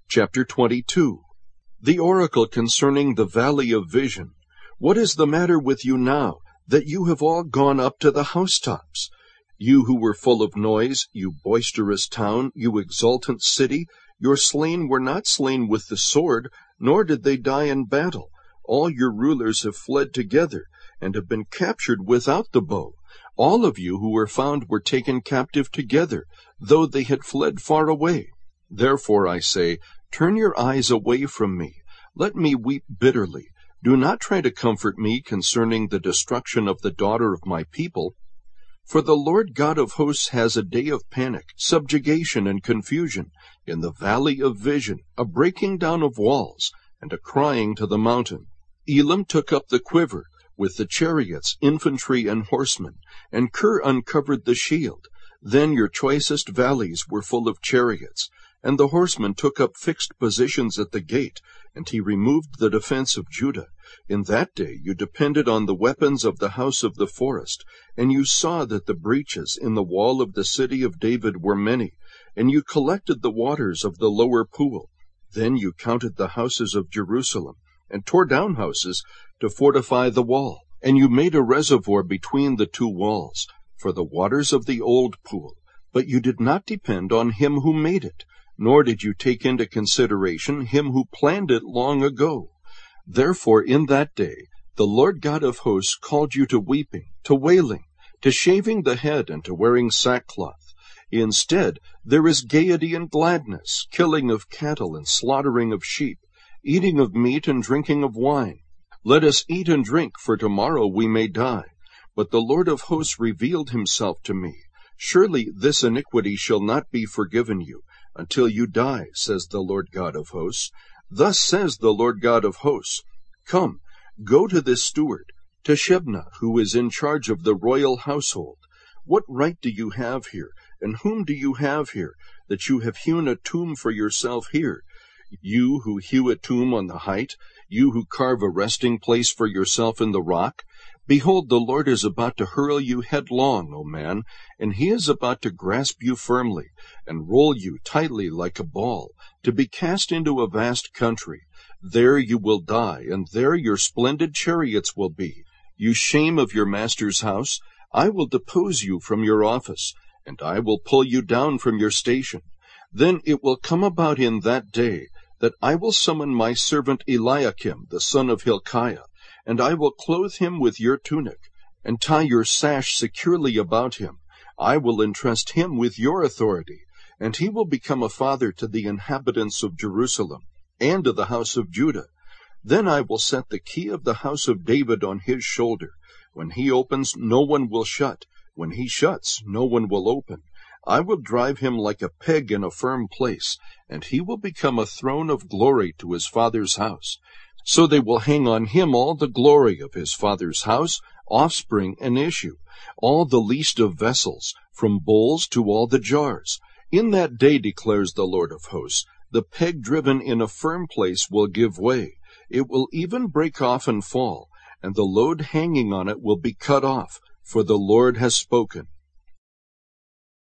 Chapter 22. The oracle concerning the valley of vision. What is the matter with you now, that you have all gone up to the housetops? You who were full of noise, you boisterous town, you exultant city, your slain were not slain with the sword, nor did they die in battle. All your rulers have fled together, and have been captured without the bow. All of you who were found were taken captive together, though they had fled far away. Therefore I say, turn your eyes away from me. Let me weep bitterly. Do not try to comfort me concerning the destruction of the daughter of my people. For the Lord God of hosts has a day of panic, subjugation, and confusion, in the valley of vision, a breaking down of walls, and a crying to the mountain. Elam took up the quiver, with the chariots, infantry, and horsemen, and Kir uncovered the shield. Then your choicest valleys were full of chariots, and the horsemen took up fixed positions at the gate, and he removed the defense of Judah. In that day you depended on the weapons of the house of the forest, and you saw that the breaches in the wall of the city of David were many, and you collected the waters of the lower pool. Then you counted the houses of Jerusalem, and tore down houses to fortify the wall, and you made a reservoir between the two walls, for the waters of the old pool. But you did not depend on him who made it, nor did you take into consideration him who planned it long ago. Therefore in that day the Lord God of hosts called you to weeping, to wailing, to shaving the head, and to wearing sackcloth. Instead, there is gaiety and gladness, killing of cattle and slaughtering of sheep, eating of meat and drinking of wine. Let us eat and drink, for tomorrow we may die. But the Lord of hosts revealed himself to me. Surely this iniquity shall not be forgiven you, until you die, says the Lord God of hosts. Thus says the Lord God of hosts, Come, go to this steward, to Shebna, who is in charge of the royal household. What right do you have here, and whom do you have here, that you have hewn a tomb for yourself here? You who hew a tomb on the height, you who carve a resting place for yourself in the rock? Behold, the Lord is about to hurl you headlong, O man, and he is about to grasp you firmly, and roll you tightly like a ball, to be cast into a vast country. There you will die, and there your splendid chariots will be. You shame of your master's house, I will depose you from your office, and I will pull you down from your station. Then it will come about in that day that I will summon my servant Eliakim, the son of Hilkiah, and I will clothe him with your tunic, and tie your sash securely about him. I will entrust him with your authority, and he will become a father to the inhabitants of Jerusalem, and to the house of Judah. Then I will set the key of the house of David on his shoulder. When he opens, no one will shut. When he shuts, no one will open. I will drive him like a peg in a firm place, and he will become a throne of glory to his father's house. So they will hang on him all the glory of his father's house, offspring and issue, all the least of vessels, from bowls to all the jars. In that day, declares the Lord of hosts, the peg driven in a firm place will give way. It will even break off and fall, and the load hanging on it will be cut off, for the Lord has spoken.